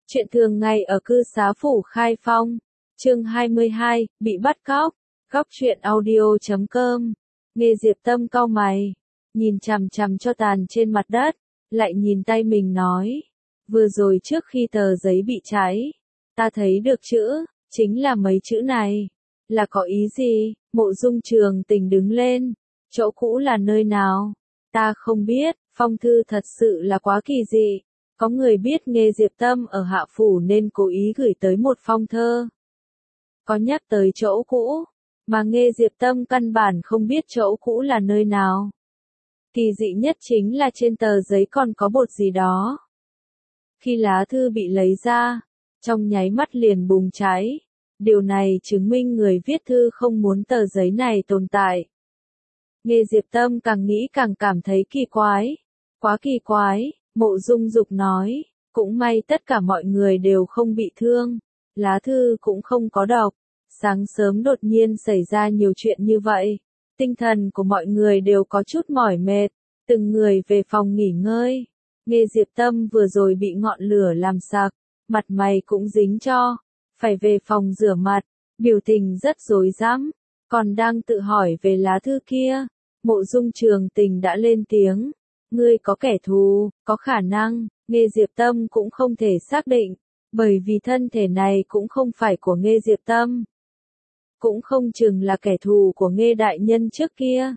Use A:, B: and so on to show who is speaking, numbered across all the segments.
A: Chuyện thường ngày ở cư xá phủ Khai Phong, chương 22, bị bắt cóc, góc truyện audio.com. Nghe Diệp Tâm cau mày, nhìn chằm chằm cho tàn trên mặt đất, lại nhìn tay mình nói, vừa rồi trước khi tờ giấy bị cháy, ta thấy được chữ, chính là mấy chữ này, là có ý gì? Mộ Dung Trường Tình đứng lên, chỗ cũ là nơi nào? Ta không biết, phong thư thật sự là quá kỳ dị. Có người biết Nghê Diệp Tâm ở Hạ Phủ nên cố ý gửi tới một phong thơ. Có nhắc tới chỗ cũ, mà Nghê Diệp Tâm căn bản không biết chỗ cũ là nơi nào. Kỳ dị nhất chính là trên tờ giấy còn có bột gì đó. Khi lá thư bị lấy ra, trong nháy mắt liền bùng cháy. Điều này chứng minh người viết thư không muốn tờ giấy này tồn tại. Nghê Diệp Tâm càng nghĩ càng cảm thấy kỳ quái. Quá kỳ quái. Mộ Dung Dục nói, cũng may tất cả mọi người đều không bị thương, lá thư cũng không có độc. Sáng sớm đột nhiên xảy ra nhiều chuyện như vậy, tinh thần của mọi người đều có chút mỏi mệt, từng người về phòng nghỉ ngơi. Nghê Diệp Tâm vừa rồi bị ngọn lửa làm sặc, mặt mày cũng dính cho, phải về phòng rửa mặt, biểu tình rất rối rắm, còn đang tự hỏi về lá thư kia. Mộ Dung Trường Tình đã lên tiếng. Ngươi có kẻ thù, có khả năng, Nghê Diệp Tâm cũng không thể xác định, bởi vì thân thể này cũng không phải của Nghê Diệp Tâm. Cũng không chừng là kẻ thù của Nghê đại nhân trước kia.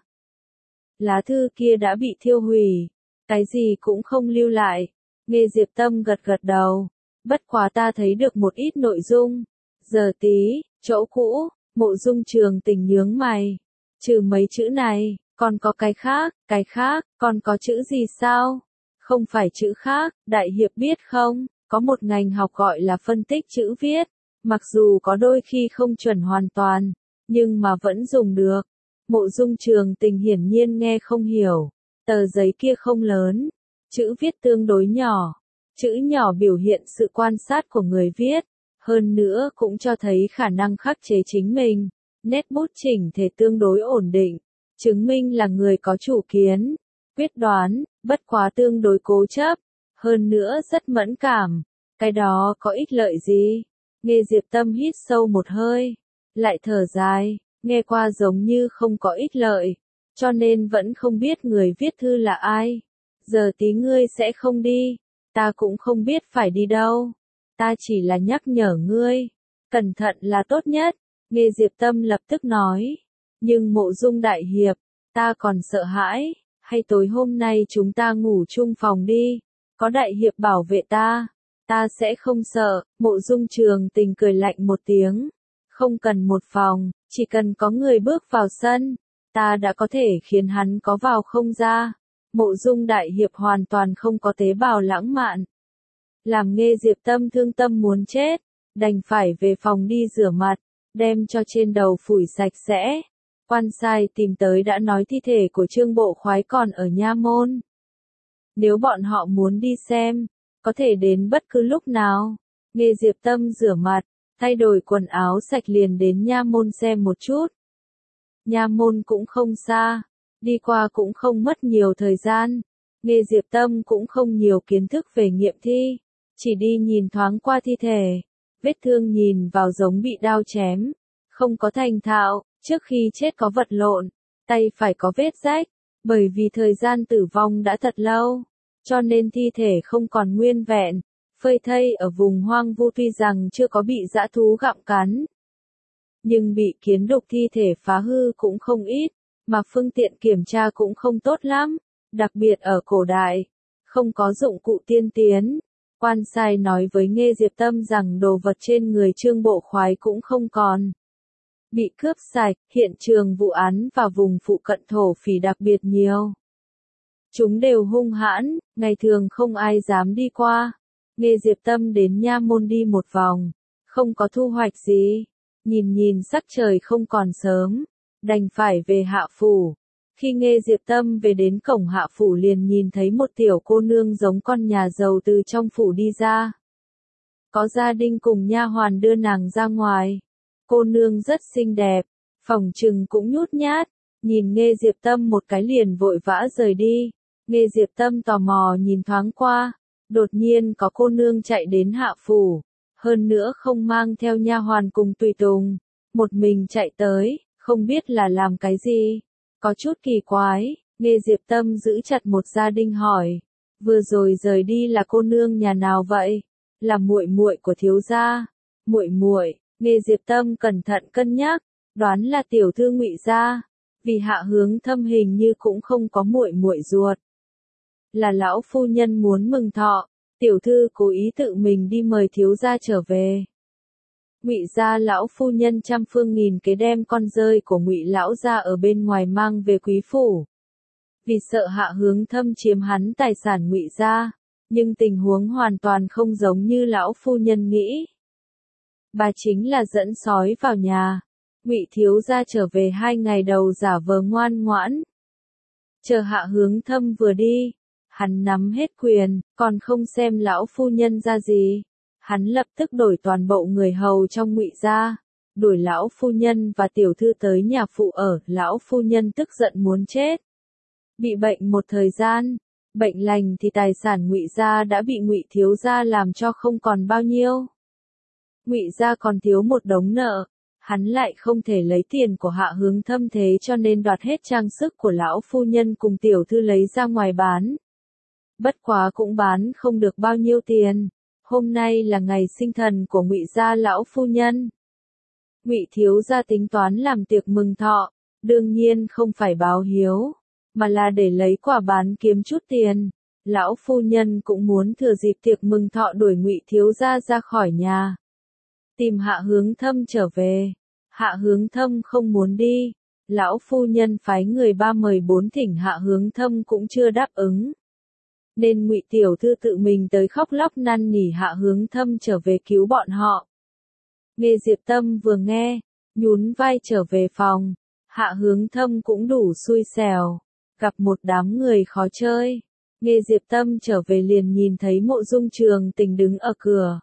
A: Lá thư kia đã bị thiêu hủy, cái gì cũng không lưu lại. Nghê Diệp Tâm gật gật đầu, bất quá ta thấy được một ít nội dung. Giờ tí, chỗ cũ, Mộ Dung Trường Tình nhướng mày, trừ mấy chữ này. Còn có cái khác, còn có chữ gì sao? Không phải chữ khác, đại hiệp biết không, có một ngành học gọi là phân tích chữ viết, mặc dù có đôi khi không chuẩn hoàn toàn, nhưng mà vẫn dùng được. Mộ Dung Trường Tình hiển nhiên nghe không hiểu, tờ giấy kia không lớn, chữ viết tương đối nhỏ, chữ nhỏ biểu hiện sự quan sát của người viết, hơn nữa cũng cho thấy khả năng khắc chế chính mình, nét bút chỉnh thể tương đối ổn định. Chứng minh là người có chủ kiến, quyết đoán, bất quá tương đối cố chấp, hơn nữa rất mẫn cảm, cái đó có ích lợi gì? Nghê Diệp Tâm hít sâu một hơi, lại thở dài, nghe qua giống như không có ích lợi, cho nên vẫn không biết người viết thư là ai. Giờ tí ngươi sẽ không đi, ta cũng không biết phải đi đâu, ta chỉ là nhắc nhở ngươi, cẩn thận là tốt nhất, Nghê Diệp Tâm lập tức nói. Nhưng Mộ Dung đại hiệp, ta còn sợ hãi, hay tối hôm nay chúng ta ngủ chung phòng đi, có đại hiệp bảo vệ ta sẽ không sợ. Mộ Dung Trường Tình cười lạnh một tiếng, không cần một phòng, chỉ cần có người bước vào sân, ta đã có thể khiến hắn có vào không ra. Mộ Dung đại hiệp hoàn toàn không có tế bào lãng mạn, làm Nghê Diệp Tâm thương tâm muốn chết, đành phải về phòng đi rửa mặt, đem cho trên đầu phủi sạch sẽ. Quan sai tìm tới đã nói thi thể của Trương Bộ Khoái còn ở nha môn. Nếu bọn họ muốn đi xem, có thể đến bất cứ lúc nào. Nghê Diệp Tâm rửa mặt, thay đổi quần áo sạch liền đến nha môn xem một chút. Nha môn cũng không xa, đi qua cũng không mất nhiều thời gian. Nghê Diệp Tâm cũng không nhiều kiến thức về nghiệm thi, chỉ đi nhìn thoáng qua thi thể. Vết thương nhìn vào giống bị đao chém, không có thành thạo. Trước khi chết có vật lộn, tay phải có vết rách, bởi vì thời gian tử vong đã thật lâu, cho nên thi thể không còn nguyên vẹn, phơi thây ở vùng hoang vu tuy rằng chưa có bị dã thú gặm cắn. Nhưng bị kiến đục thi thể phá hư cũng không ít, mà phương tiện kiểm tra cũng không tốt lắm, đặc biệt ở cổ đại, không có dụng cụ tiên tiến. Quan sai nói với Nghê Diệp Tâm rằng đồ vật trên người Trương Bộ Khoái cũng không còn. Bị cướp sạch, hiện trường vụ án và vùng phụ cận thổ phỉ đặc biệt nhiều. Chúng đều hung hãn, ngày thường không ai dám đi qua. Nghê Diệp Tâm đến nha môn đi một vòng, không có thu hoạch gì. Nhìn sắc trời không còn sớm, đành phải về Hạ Phủ. Khi Nghê Diệp Tâm về đến cổng Hạ Phủ liền nhìn thấy một tiểu cô nương giống con nhà giàu từ trong phủ đi ra. Có gia đình cùng nha hoàn đưa nàng ra ngoài. Cô nương rất xinh đẹp, phỏng chừng cũng nhút nhát, nhìn Nghê Diệp Tâm một cái liền vội vã rời đi. Nghê Diệp Tâm tò mò nhìn thoáng qua, Đột nhiên có cô nương chạy đến Hạ phủ, hơn nữa không mang theo nha hoàn cùng tùy tùng, một mình chạy tới, không biết là làm cái gì, có chút kỳ quái. Nghe Diệp Tâm giữ chặt một gia đình hỏi, vừa rồi rời đi là cô nương nhà nào vậy? Là muội muội của thiếu gia. Muội muội? Nghe Diệp Tâm cẩn thận cân nhắc, đoán là tiểu thư Ngụy gia, vì Hạ Hướng Thâm hình như cũng không có muội muội ruột. Là lão phu nhân muốn mừng thọ, tiểu thư cố ý tự mình đi mời thiếu gia trở về. Ngụy gia lão phu nhân trăm phương nghìn kế đem con rơi của Ngụy lão gia ở bên ngoài mang về quý phủ. Vì sợ Hạ Hướng Thâm chiếm hắn tài sản Ngụy gia, nhưng tình huống hoàn toàn không giống như lão phu nhân nghĩ. Bà chính là dẫn sói vào nhà. Ngụy thiếu gia trở về 2 ngày đầu giả vờ ngoan ngoãn. Chờ Hạ Hướng Thâm vừa đi, hắn nắm hết quyền, còn không xem lão phu nhân ra gì. Hắn lập tức đổi toàn bộ người hầu trong Ngụy gia, đuổi lão phu nhân và tiểu thư tới nhà phụ ở, lão phu nhân tức giận muốn chết. Bị bệnh một thời gian, bệnh lành thì tài sản Ngụy gia đã bị Ngụy thiếu gia làm cho không còn bao nhiêu. Ngụy gia còn thiếu một đống nợ, hắn lại không thể lấy tiền của Hạ Hướng Thâm, thế cho nên đoạt hết trang sức của lão phu nhân cùng tiểu thư lấy ra ngoài bán. Bất quá cũng bán không được bao nhiêu tiền. Hôm nay là ngày sinh thần của Ngụy gia lão phu nhân. Ngụy thiếu gia tính toán làm tiệc mừng thọ, đương nhiên không phải báo hiếu, mà là để lấy quả bán kiếm chút tiền. Lão phu nhân cũng muốn thừa dịp tiệc mừng thọ đuổi Ngụy thiếu gia ra khỏi nhà, tìm Hạ Hướng Thâm trở về. Hạ Hướng Thâm không muốn đi, lão phu nhân phái người 3 mời 4 thỉnh, Hạ Hướng Thâm cũng chưa đáp ứng. Nên Ngụy tiểu thư tự mình tới khóc lóc năn nỉ Hạ Hướng Thâm trở về cứu bọn họ. Nghe Diệp Tâm vừa nghe, nhún vai trở về phòng. Hạ Hướng Thâm cũng đủ xui xẻo, gặp một đám người khó chơi. Nghe Diệp Tâm trở về liền nhìn thấy Mộ Dung Trường Tình đứng ở cửa.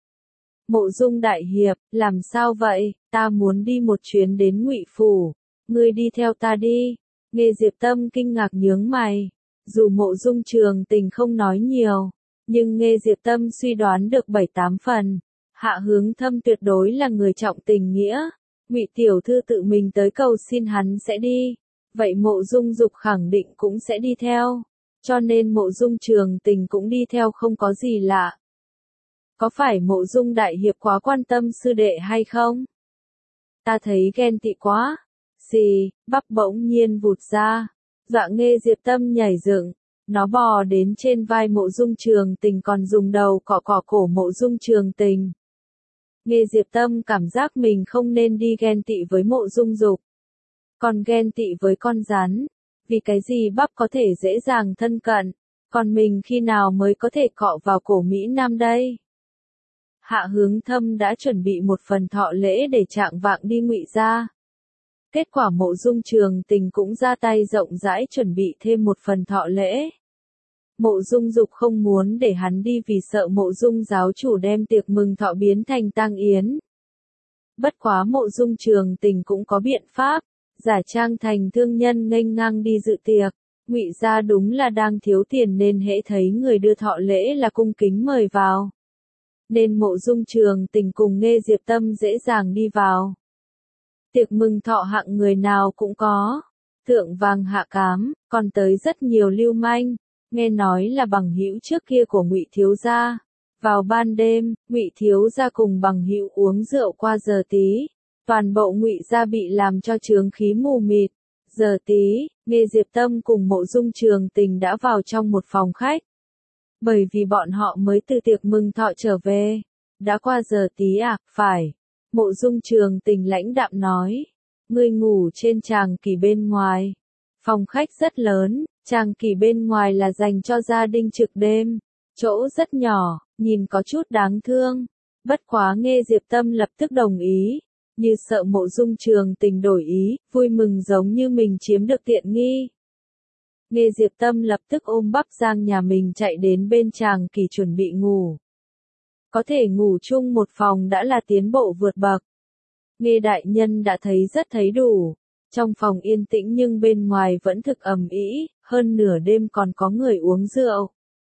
A: Mộ Dung đại hiệp, làm sao vậy? Ta muốn đi một chuyến đến Ngụy phủ, ngươi đi theo ta đi. Nghe Diệp Tâm kinh ngạc nhướng mày. Dù Mộ Dung Trường Tình không nói nhiều, nhưng nghe Diệp Tâm suy đoán được 7-8 phần. Hạ Hướng Thâm tuyệt đối là người trọng tình nghĩa. Ngụy tiểu thư tự mình tới cầu xin hắn sẽ đi, vậy Mộ Dung Dục khẳng định cũng sẽ đi theo. Cho nên Mộ Dung Trường Tình cũng đi theo không có gì lạ. Có phải Mộ Dung đại hiệp quá quan tâm sư đệ hay không? Ta thấy ghen tị quá. Xì, bắp bỗng nhiên vụt ra. Dọa nghe Diệp Tâm nhảy dựng, nó bò đến trên vai Mộ Dung Trường Tình còn dùng đầu cọ cọ cổ Mộ Dung Trường Tình. Nghe Diệp Tâm cảm giác mình không nên đi ghen tị với Mộ Dung Dục, còn ghen tị với con rắn. Vì cái gì bắp có thể dễ dàng thân cận, còn mình khi nào mới có thể cọ vào cổ Mỹ Nam đây? Hạ Hướng Thâm đã chuẩn bị một phần thọ lễ để trạng vạng đi Ngụy gia. Kết quả Mộ Dung Trường Tình cũng ra tay rộng rãi chuẩn bị thêm một phần thọ lễ. Mộ Dung Dục không muốn để hắn đi vì sợ Mộ Dung giáo chủ đem tiệc mừng thọ biến thành tang yến. Bất quá Mộ Dung Trường Tình cũng có biện pháp, giả trang thành thương nhân nghênh ngang đi dự tiệc. Ngụy gia đúng là đang thiếu tiền nên hễ thấy người đưa thọ lễ là cung kính mời vào. Nên Mộ Dung Trường Tình cùng Nghe Diệp Tâm dễ dàng đi vào. Tiệc mừng thọ hạng người nào cũng có, thượng vàng hạ cám, còn tới rất nhiều lưu manh, nghe nói là bằng hữu trước kia của Ngụy thiếu gia. Vào ban đêm, Ngụy thiếu gia cùng bằng hữu uống rượu qua giờ tí, toàn bộ Ngụy gia bị làm cho chướng khí mù mịt. Giờ tí, Nghe Diệp Tâm cùng Mộ Dung Trường Tình đã vào trong một phòng khách. Bởi vì bọn họ mới từ tiệc mừng thọ trở về. Đã qua giờ tí à? Phải. Mộ Dung Trường Tình lãnh đạm nói. Ngươi ngủ trên tràng kỷ bên ngoài. Phòng khách rất lớn, tràng kỷ bên ngoài là dành cho gia đình trực đêm. Chỗ rất nhỏ, nhìn có chút đáng thương. Bất quá Nghe Diệp Tâm lập tức đồng ý. Như sợ Mộ Dung Trường Tình đổi ý, vui mừng giống như mình chiếm được tiện nghi. Nghe Diệp Tâm lập tức ôm bắp Giang nhà mình chạy đến bên tràng kỷ chuẩn bị ngủ. Có thể ngủ chung một phòng đã là tiến bộ vượt bậc. Nghe đại nhân đã thấy đủ. Trong phòng yên tĩnh nhưng bên ngoài vẫn thực ầm ĩ, hơn nửa đêm còn có người uống rượu.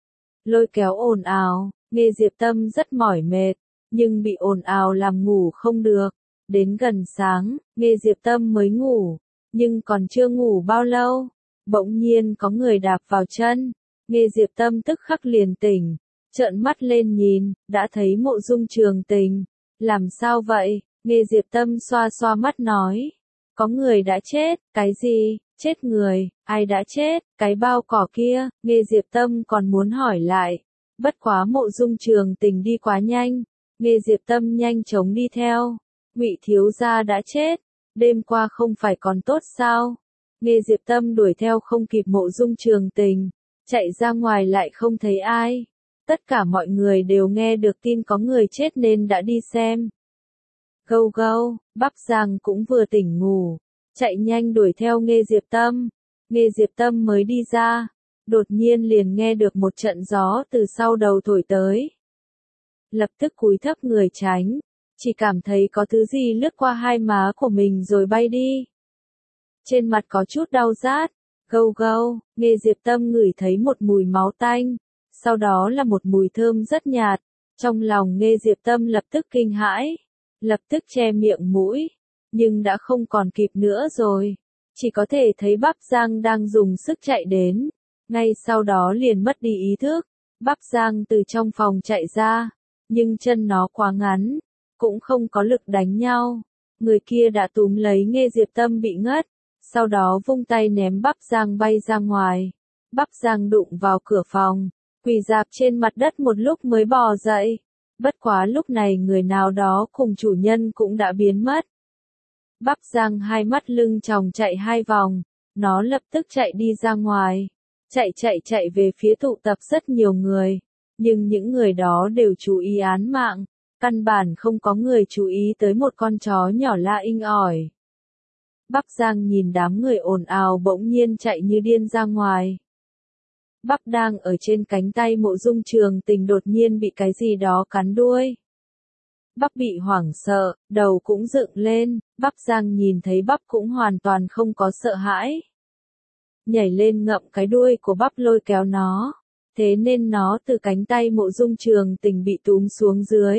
A: lôi kéo ồn ào, Nghe Diệp Tâm rất mỏi mệt, nhưng bị ồn ào làm ngủ không được. Đến gần sáng, Nghe Diệp Tâm mới ngủ, nhưng còn chưa ngủ bao lâu, bỗng nhiên có người đạp vào chân. Nghe Diệp Tâm tức khắc liền tỉnh, trợn mắt lên nhìn, đã thấy Mộ Dung Trường Tình. Làm sao vậy? Nghe Diệp Tâm xoa xoa mắt nói. Có người đã chết. Cái gì? Chết người? Ai đã chết? Cái bao cỏ kia. Nghe Diệp Tâm còn muốn hỏi lại. Bất quá Mộ Dung Trường Tình đi quá nhanh. Nghe Diệp Tâm nhanh chóng đi theo. Ngụy thiếu gia đã chết. Đêm qua không phải còn tốt sao? Nghe Diệp Tâm đuổi theo không kịp Mộ Dung Trường Tình. Chạy ra ngoài lại không thấy ai. Tất cả mọi người đều nghe được tin có người chết nên đã đi xem. Gâu gâu, Bắc Giang cũng vừa tỉnh ngủ, chạy nhanh đuổi theo Nghe Diệp Tâm. Nghe Diệp Tâm mới đi ra, đột nhiên liền nghe được một trận gió từ sau đầu thổi tới. Lập tức cúi thấp người tránh, chỉ cảm thấy có thứ gì lướt qua hai má của mình rồi bay đi. Trên mặt có chút đau rát. Gâu gâu, Nghe Diệp Tâm ngửi thấy một mùi máu tanh, sau đó là một mùi thơm rất nhạt. Trong lòng Nghe Diệp Tâm lập tức kinh hãi, lập tức che miệng mũi, nhưng đã không còn kịp nữa rồi. Chỉ có thể thấy Bắp Giang đang dùng sức chạy đến, ngay sau đó liền mất đi ý thức. Bắp Giang từ trong phòng chạy ra, nhưng chân nó quá ngắn, cũng không có lực đánh nhau. Người kia đã túm lấy Nghe Diệp Tâm bị ngất, sau đó vung tay ném Bắp Giang bay ra ngoài. Bắp Giang đụng vào cửa phòng, quỳ rạp trên mặt đất một lúc mới bò dậy. Bất quá lúc này người nào đó cùng chủ nhân cũng đã biến mất. Bắp Giang hai mắt lưng tròng chạy hai vòng, nó lập tức chạy đi ra ngoài. Chạy về phía tụ tập rất nhiều người, nhưng những người đó đều chú ý án mạng, căn bản không có người chú ý tới một con chó nhỏ la inh ỏi. Bắp Giang nhìn đám người ồn ào bỗng nhiên chạy như điên ra ngoài. Bắp đang ở trên cánh tay Mộ Dung Trường Tình đột nhiên bị cái gì đó cắn đuôi. Bắp bị hoảng sợ, đầu cũng dựng lên, Bắp Giang nhìn thấy Bắp cũng hoàn toàn không có sợ hãi. Nhảy lên ngậm cái đuôi của Bắp lôi kéo nó, thế nên nó từ cánh tay Mộ Dung Trường Tình bị túm xuống dưới.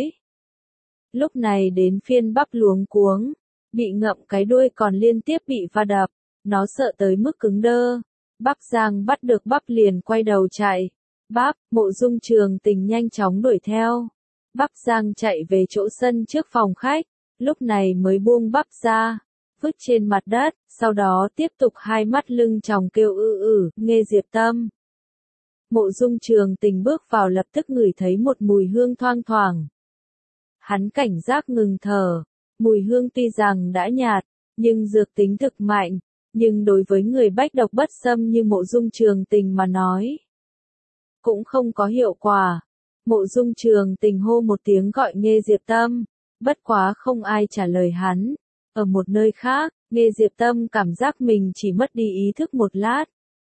A: Lúc này đến phiên Bắp luống cuống, bị ngậm cái đuôi còn liên tiếp bị va đập, nó sợ tới mức cứng đơ. Bắp Giang bắt được Bắp liền quay đầu chạy. Bắp, Mộ Dung Trường Tình nhanh chóng đuổi theo. Bắp Giang chạy về chỗ sân trước phòng khách, lúc này mới buông Bắp ra, vứt trên mặt đất, sau đó tiếp tục hai mắt lưng tròng kêu Nghe Diệp Tâm. Mộ Dung Trường Tình bước vào lập tức ngửi thấy một mùi hương thoang thoảng. Hắn cảnh giác ngừng thở, mùi hương tuy rằng đã nhạt, nhưng dược tính thực mạnh. Nhưng đối với người bách độc bất xâm như Mộ Dung Trường Tình mà nói, cũng không có hiệu quả. Mộ Dung Trường Tình hô một tiếng gọi Nghe Diệp Tâm, bất quá không ai trả lời hắn. Ở một nơi khác, Nghe Diệp Tâm cảm giác mình chỉ mất đi ý thức một lát.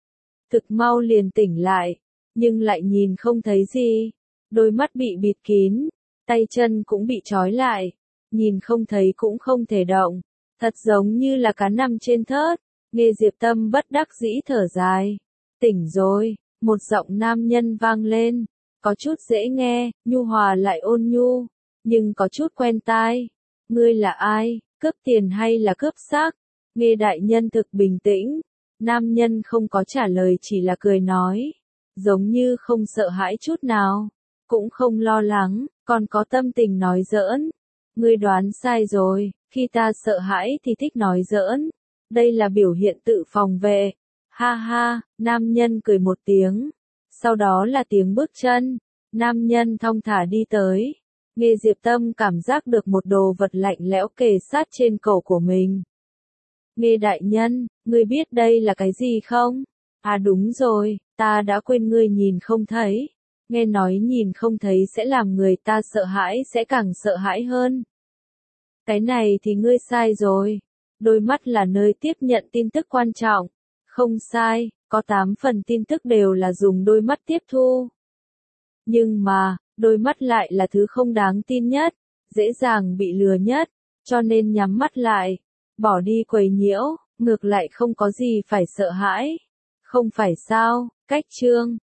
A: Thực mau liền tỉnh lại, nhưng lại nhìn không thấy gì. Đôi mắt bị bịt kín, tay chân cũng bị trói lại, nhìn không thấy cũng không thể động. Thật giống như là cá nằm trên thớt. Nghe Diệp Tâm bất đắc dĩ thở dài. Tỉnh rồi, một giọng nam nhân vang lên, có chút dễ nghe, nhu hòa lại ôn nhu, nhưng có chút quen tai. Ngươi là ai, cướp tiền hay là cướp xác? Nghe đại nhân thực bình tĩnh, nam nhân không có trả lời chỉ là cười nói, giống như không sợ hãi chút nào, cũng không lo lắng, còn có tâm tình nói giỡn. Ngươi đoán sai rồi, khi ta sợ hãi thì thích nói giỡn. Đây là biểu hiện tự phòng vệ. Ha ha, nam nhân cười một tiếng. Sau đó là tiếng bước chân. Nam nhân thong thả đi tới. Nghe Diệp Tâm cảm giác được một đồ vật lạnh lẽo kề sát trên cổ của mình. Nghe đại nhân, ngươi biết đây là cái gì không? À đúng rồi, ta đã quên ngươi nhìn không thấy. Nghe nói nhìn không thấy sẽ làm người ta sợ hãi sẽ càng sợ hãi hơn. Cái này thì ngươi sai rồi. Đôi mắt là nơi tiếp nhận tin tức quan trọng. Không sai, có 8 phần tin tức đều là dùng đôi mắt tiếp thu. Nhưng mà, đôi mắt lại là thứ không đáng tin nhất, dễ dàng bị lừa nhất, cho nên nhắm mắt lại, bỏ đi quấy nhiễu, ngược lại không có gì phải sợ hãi. Không phải sao, cách chương